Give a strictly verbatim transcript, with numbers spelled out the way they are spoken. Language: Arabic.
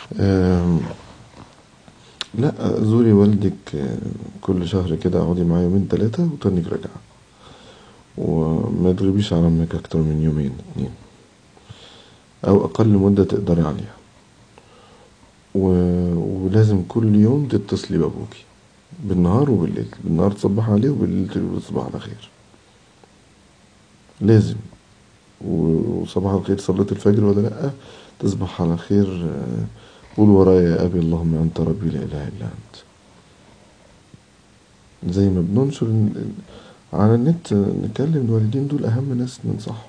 آم، لا زوري والدك آه، كل شهر كده، اقعدي معاه يومين تلاتة وتانيك راجعة، وما تغيبيش عن امك اكتر من يومين اتنين، او اقل مدة تقدري عليها. و... ولازم كل يوم تتصلي بابوكي، بالنهار وبالليل، بالنهار تصبح عليه وبالليل تقولي له تصبح على خير، لازم. و- وصباح الخير صليت الفجر ولا لأ، تصبح على خير. آه، قول ورايا يا أبي اللهم أنت ربي لا إله إلا أنت. زي ما بننشر ال- على النت، نكلم الوالدين دول أهم ناس ننصحهم.